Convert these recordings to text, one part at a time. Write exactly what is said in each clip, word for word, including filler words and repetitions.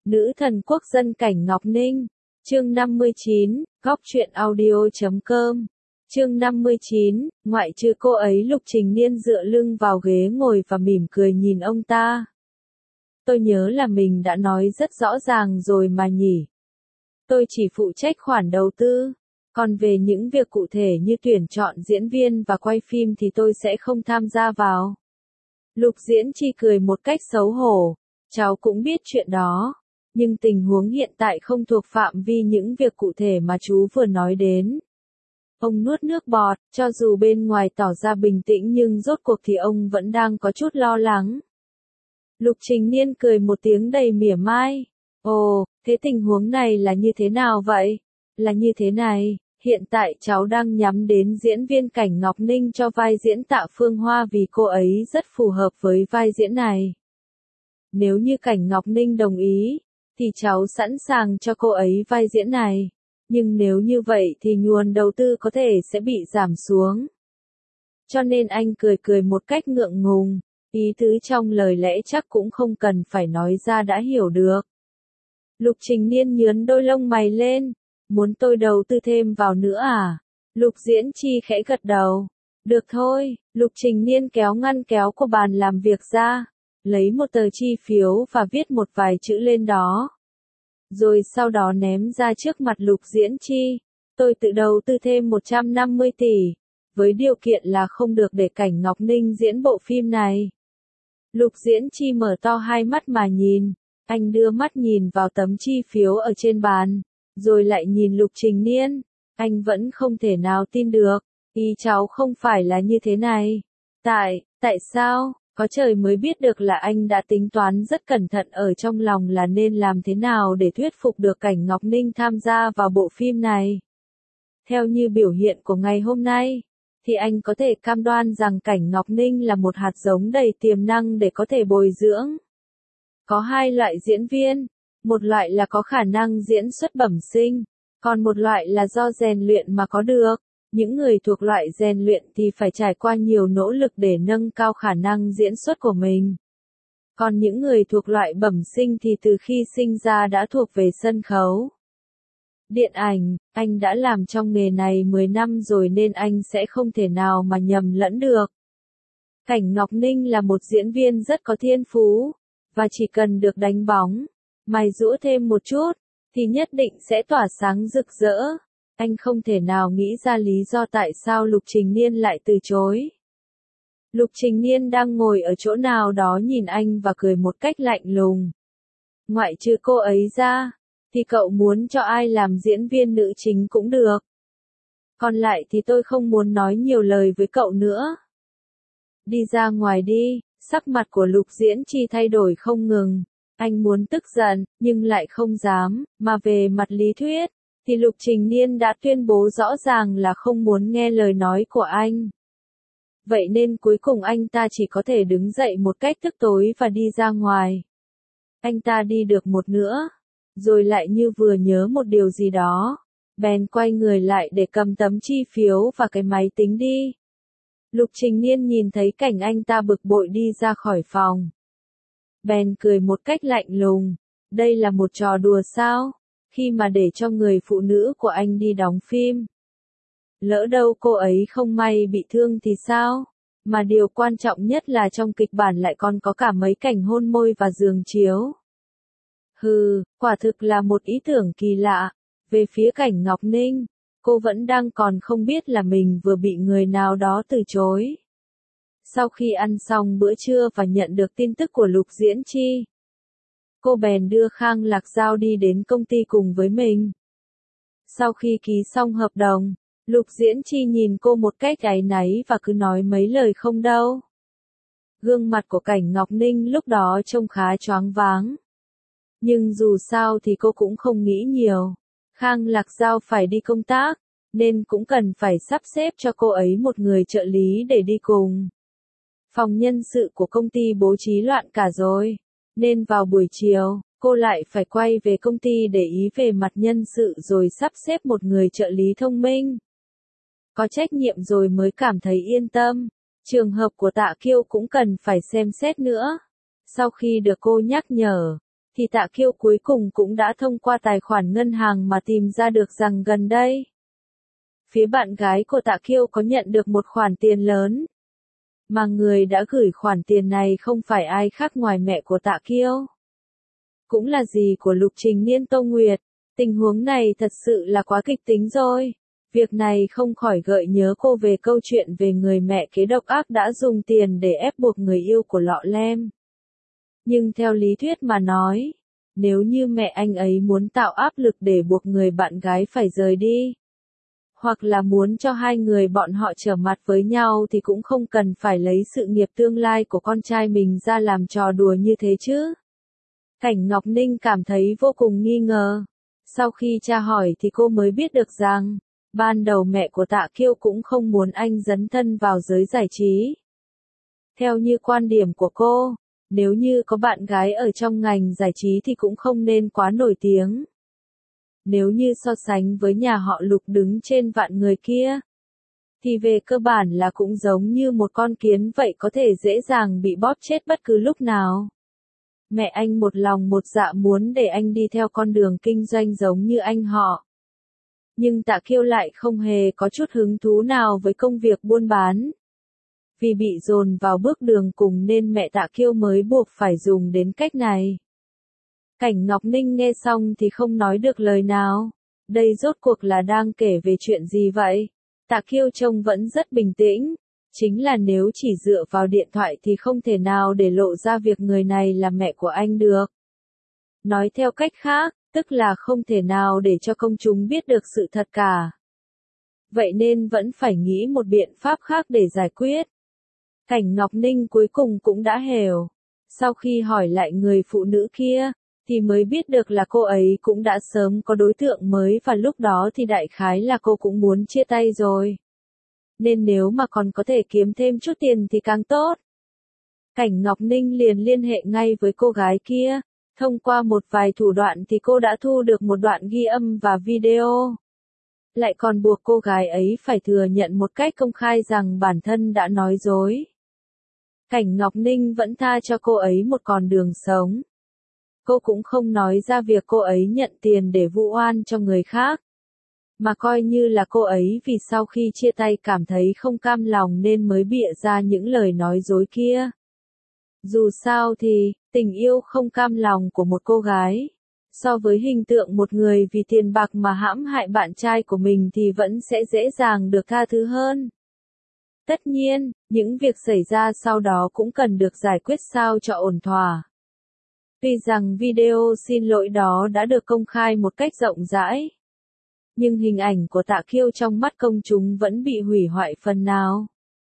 Nữ thần quốc dân Cảnh Ngọc Ninh. Chương năm mươi chín, góc truyện audio chấm com. Chương năm mươi chín, ngoại trừ cô ấy Lục Trình Niên dựa lưng vào ghế ngồi và mỉm cười nhìn ông ta. Tôi nhớ là mình đã nói rất rõ ràng rồi mà nhỉ. Tôi chỉ phụ trách khoản đầu tư. Còn về những việc cụ thể như tuyển chọn diễn viên và quay phim thì tôi sẽ không tham gia vào. Lục Diễn Chi cười một cách xấu hổ. Cháu cũng biết chuyện đó. Nhưng tình huống hiện tại không thuộc phạm vi những việc cụ thể mà chú vừa nói đến. Ông nuốt nước bọt, cho dù bên ngoài tỏ ra bình tĩnh nhưng rốt cuộc thì ông vẫn đang có chút lo lắng. Lục Trình Niên cười một tiếng đầy mỉa mai. Ồ, thế tình huống này là như thế nào vậy? Là như thế này, hiện tại cháu đang nhắm đến diễn viên Cảnh Ngọc Ninh cho vai diễn Tạ Phương Hoa vì cô ấy rất phù hợp với vai diễn này. Nếu như Cảnh Ngọc Ninh đồng ý, thì cháu sẵn sàng cho cô ấy vai diễn này. Nhưng nếu như vậy thì nguồn đầu tư có thể sẽ bị giảm xuống. Cho nên anh cười cười một cách ngượng ngùng, ý tứ trong lời lẽ chắc cũng không cần phải nói ra đã hiểu được. Lục Trình Niên nhướn đôi lông mày lên, muốn tôi đầu tư thêm vào nữa à? Lục Diễn Chi khẽ gật đầu. Được thôi, Lục Trình Niên kéo ngăn kéo của bàn làm việc ra, lấy một tờ chi phiếu và viết một vài chữ lên đó. Rồi sau đó ném ra trước mặt Lục Diễn Chi. Tôi tự đầu tư thêm một trăm năm mươi tỷ, với điều kiện là không được để Cảnh Ngọc Ninh diễn bộ phim này. Lục Diễn Chi mở to hai mắt mà nhìn, anh đưa mắt nhìn vào tấm chi phiếu ở trên bàn, rồi lại nhìn Lục Trình Niên, anh vẫn không thể nào tin được, ý cháu không phải là như thế này. Tại, tại sao? Có trời mới biết được là anh đã tính toán rất cẩn thận ở trong lòng là nên làm thế nào để thuyết phục được Cảnh Ngọc Ninh tham gia vào bộ phim này. Theo như biểu hiện của ngày hôm nay, thì anh có thể cam đoan rằng Cảnh Ngọc Ninh là một hạt giống đầy tiềm năng để có thể bồi dưỡng. Có hai loại diễn viên, một loại là có khả năng diễn xuất bẩm sinh, còn một loại là do rèn luyện mà có được. Những người thuộc loại rèn luyện thì phải trải qua nhiều nỗ lực để nâng cao khả năng diễn xuất của mình. Còn những người thuộc loại bẩm sinh thì từ khi sinh ra đã thuộc về sân khấu. Điện ảnh, anh đã làm trong nghề này mười năm rồi nên anh sẽ không thể nào mà nhầm lẫn được. Cảnh Ngọc Ninh là một diễn viên rất có thiên phú, và chỉ cần được đánh bóng, mài giũa thêm một chút, thì nhất định sẽ tỏa sáng rực rỡ. Anh không thể nào nghĩ ra lý do tại sao Lục Trình Niên lại từ chối. Lục Trình Niên đang ngồi ở chỗ nào đó nhìn anh và cười một cách lạnh lùng. Ngoại trừ cô ấy ra, thì cậu muốn cho ai làm diễn viên nữ chính cũng được. Còn lại thì tôi không muốn nói nhiều lời với cậu nữa. Đi ra ngoài đi, sắc mặt của Lục Diễn Chi thay đổi không ngừng. Anh muốn tức giận, nhưng lại không dám, mà về mặt lý thuyết, thì Lục Trình Niên đã tuyên bố rõ ràng là không muốn nghe lời nói của anh. Vậy nên cuối cùng anh ta chỉ có thể đứng dậy một cách tức tối và đi ra ngoài. Anh ta đi được một nữa, rồi lại như vừa nhớ một điều gì đó, bèn quay người lại để cầm tấm chi phiếu và cái máy tính đi. Lục Trình Niên nhìn thấy cảnh anh ta bực bội đi ra khỏi phòng, bèn cười một cách lạnh lùng. Đây là một trò đùa sao? Khi mà để cho người phụ nữ của anh đi đóng phim, lỡ đâu cô ấy không may bị thương thì sao? Mà điều quan trọng nhất là trong kịch bản lại còn có cả mấy cảnh hôn môi và giường chiếu. Hừ, quả thực là một ý tưởng kỳ lạ. Về phía Cảnh Ngọc Ninh, cô vẫn đang còn không biết là mình vừa bị người nào đó từ chối. Sau khi ăn xong bữa trưa và nhận được tin tức của Lục Diễn Chi, cô bèn đưa Khang Lạc Giao đi đến công ty cùng với mình. Sau khi ký xong hợp đồng, Lục Diễn Chi nhìn cô một cách áy náy và cứ nói mấy lời không đâu. Gương mặt của Cảnh Ngọc Ninh lúc đó trông khá choáng váng. Nhưng dù sao thì cô cũng không nghĩ nhiều. Khang Lạc Giao phải đi công tác, nên cũng cần phải sắp xếp cho cô ấy một người trợ lý để đi cùng. Phòng nhân sự của công ty bố trí loạn cả rồi, nên vào buổi chiều, cô lại phải quay về công ty để ý về mặt nhân sự rồi sắp xếp một người trợ lý thông minh. Có trách nhiệm rồi mới cảm thấy yên tâm. Trường hợp của Tạ Kiêu cũng cần phải xem xét nữa. Sau khi được cô nhắc nhở, thì Tạ Kiêu cuối cùng cũng đã thông qua tài khoản ngân hàng mà tìm ra được rằng gần đây, phía bạn gái của Tạ Kiêu có nhận được một khoản tiền lớn. Mà người đã gửi khoản tiền này không phải ai khác ngoài mẹ của Tạ Kiêu. Cũng là dì của Lục Trình Niên, Tô Nguyệt. Tình huống này thật sự là quá kịch tính rồi. Việc này không khỏi gợi nhớ cô về câu chuyện về người mẹ kế độc ác đã dùng tiền để ép buộc người yêu của Lọ Lem. Nhưng theo lý thuyết mà nói, nếu như mẹ anh ấy muốn tạo áp lực để buộc người bạn gái phải rời đi, hoặc là muốn cho hai người bọn họ trở mặt với nhau thì cũng không cần phải lấy sự nghiệp tương lai của con trai mình ra làm trò đùa như thế chứ. Cảnh Ngọc Ninh cảm thấy vô cùng nghi ngờ. Sau khi tra hỏi thì cô mới biết được rằng, ban đầu mẹ của Tạ Kiêu cũng không muốn anh dấn thân vào giới giải trí. Theo như quan điểm của cô, nếu như có bạn gái ở trong ngành giải trí thì cũng không nên quá nổi tiếng. Nếu như so sánh với nhà họ Lục đứng trên vạn người kia, thì về cơ bản là cũng giống như một con kiến vậy, có thể dễ dàng bị bóp chết bất cứ lúc nào. Mẹ anh một lòng một dạ muốn để anh đi theo con đường kinh doanh giống như anh họ. Nhưng Tạ Kiêu lại không hề có chút hứng thú nào với công việc buôn bán. Vì bị dồn vào bước đường cùng nên mẹ Tạ Kiêu mới buộc phải dùng đến cách này. Cảnh Ngọc Ninh nghe xong thì không nói được lời nào. Đây rốt cuộc là đang kể về chuyện gì vậy? Tạ Kiêu trông vẫn rất bình tĩnh. Chính là nếu chỉ dựa vào điện thoại thì không thể nào để lộ ra việc người này là mẹ của anh được. Nói theo cách khác, tức là không thể nào để cho công chúng biết được sự thật cả. Vậy nên vẫn phải nghĩ một biện pháp khác để giải quyết. Cảnh Ngọc Ninh cuối cùng cũng đã hiểu. Sau khi hỏi lại người phụ nữ kia, thì mới biết được là cô ấy cũng đã sớm có đối tượng mới và lúc đó thì đại khái là cô cũng muốn chia tay rồi. Nên nếu mà còn có thể kiếm thêm chút tiền thì càng tốt. Cảnh Ngọc Ninh liền liên hệ ngay với cô gái kia. Thông qua một vài thủ đoạn thì cô đã thu được một đoạn ghi âm và video. Lại còn buộc cô gái ấy phải thừa nhận một cách công khai rằng bản thân đã nói dối. Cảnh Ngọc Ninh vẫn tha cho cô ấy một con đường sống. Cô cũng không nói ra việc cô ấy nhận tiền để vu oan cho người khác. Mà coi như là cô ấy vì sau khi chia tay cảm thấy không cam lòng nên mới bịa ra những lời nói dối kia. Dù sao thì, tình yêu không cam lòng của một cô gái, so với hình tượng một người vì tiền bạc mà hãm hại bạn trai của mình thì vẫn sẽ dễ dàng được tha thứ hơn. Tất nhiên, những việc xảy ra sau đó cũng cần được giải quyết sao cho ổn thỏa. Tuy rằng video xin lỗi đó đã được công khai một cách rộng rãi, nhưng hình ảnh của Tạ Kiêu trong mắt công chúng vẫn bị hủy hoại phần nào.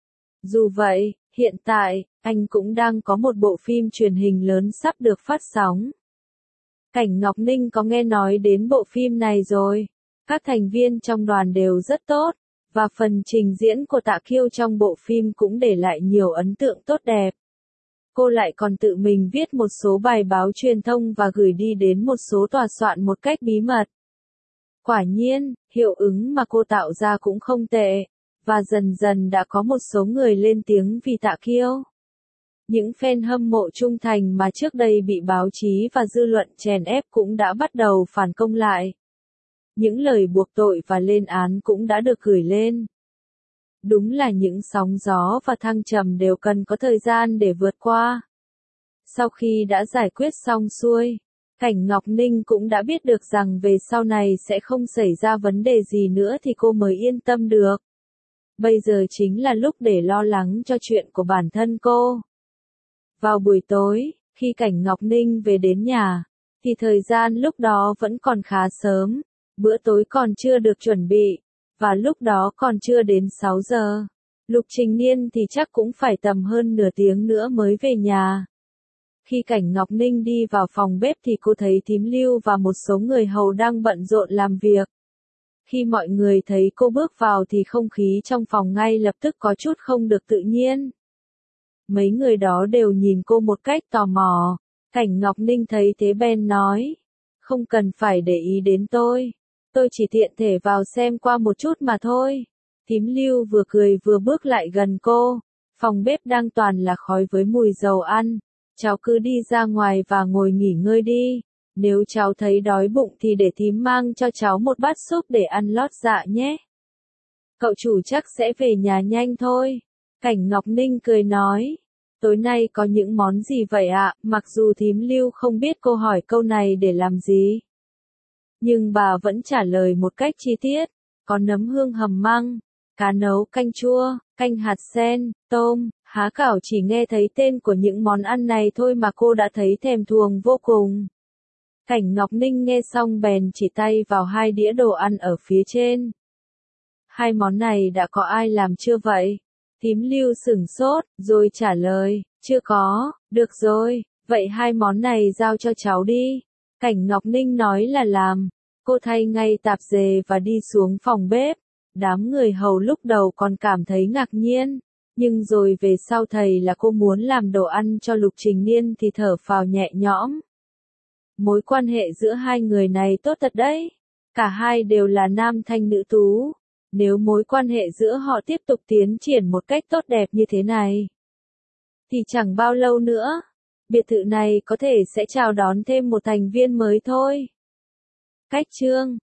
Dù vậy, hiện tại, anh cũng đang có một bộ phim truyền hình lớn sắp được phát sóng. Cảnh Ngọc Ninh có nghe nói đến bộ phim này rồi. Các thành viên trong đoàn đều rất tốt, và phần trình diễn của Tạ Kiêu trong bộ phim cũng để lại nhiều ấn tượng tốt đẹp. Cô lại còn tự mình viết một số bài báo truyền thông và gửi đi đến một số tòa soạn một cách bí mật. Quả nhiên, hiệu ứng mà cô tạo ra cũng không tệ, và dần dần đã có một số người lên tiếng vì Tạ Kiêu. Những fan hâm mộ trung thành mà trước đây bị báo chí và dư luận chèn ép cũng đã bắt đầu phản công lại. Những lời buộc tội và lên án cũng đã được gửi lên. Đúng là những sóng gió và thăng trầm đều cần có thời gian để vượt qua. Sau khi đã giải quyết xong xuôi, Cảnh Ngọc Ninh cũng đã biết được rằng về sau này sẽ không xảy ra vấn đề gì nữa thì cô mới yên tâm được. Bây giờ chính là lúc để lo lắng cho chuyện của bản thân cô. Vào buổi tối, khi Cảnh Ngọc Ninh về đến nhà, thì thời gian lúc đó vẫn còn khá sớm, bữa tối còn chưa được chuẩn bị, và lúc đó còn chưa đến sáu giờ. Lục Trình Niên thì chắc cũng phải tầm hơn nửa tiếng nữa mới về nhà. Khi Cảnh Ngọc Ninh đi vào phòng bếp thì cô thấy thím Lưu và một số người hầu đang bận rộn làm việc. Khi mọi người thấy cô bước vào thì không khí trong phòng ngay lập tức có chút không được tự nhiên. Mấy người đó đều nhìn cô một cách tò mò. Cảnh Ngọc Ninh thấy thế bèn nói. Không cần phải để ý đến tôi. Tôi chỉ tiện thể vào xem qua một chút mà thôi. Thím Lưu vừa cười vừa bước lại gần cô. Phòng bếp đang toàn là khói với mùi dầu ăn. cháu cứ đi ra ngoài và ngồi nghỉ ngơi đi. Nếu cháu thấy đói bụng thì để thím mang cho cháu một bát súp để ăn lót dạ nhé. Cậu chủ chắc sẽ về nhà nhanh thôi. Cảnh Ngọc Ninh cười nói. Tối nay có những món gì vậy ạ? Mặc dù thím Lưu không biết cô hỏi câu này để làm gì. Nhưng bà vẫn trả lời một cách chi tiết. Có nấm hương hầm măng, cá nấu canh chua, canh hạt sen, tôm, há cảo. Chỉ nghe thấy tên của những món ăn này thôi mà cô đã thấy thèm thuồng vô cùng. Cảnh Ngọc Ninh nghe xong bèn chỉ tay vào hai đĩa đồ ăn ở phía trên. Hai món này đã có ai làm chưa vậy? Thím Lưu sửng sốt, rồi trả lời, chưa có, được rồi, vậy hai món này giao cho cháu đi. Cảnh Ngọc Ninh nói là làm. Cô thay ngay tạp dề và đi xuống phòng bếp. Đám người hầu lúc đầu còn cảm thấy ngạc nhiên. Nhưng rồi về sau thầy là cô muốn làm đồ ăn cho Lục Trình Niên thì thở phào nhẹ nhõm. Mối quan hệ giữa hai người này tốt thật đấy. Cả hai đều là nam thanh nữ tú. Nếu mối quan hệ giữa họ tiếp tục tiến triển một cách tốt đẹp như thế này, thì chẳng bao lâu nữa, biệt thự này có thể sẽ chào đón thêm một thành viên mới thôi. Cách chương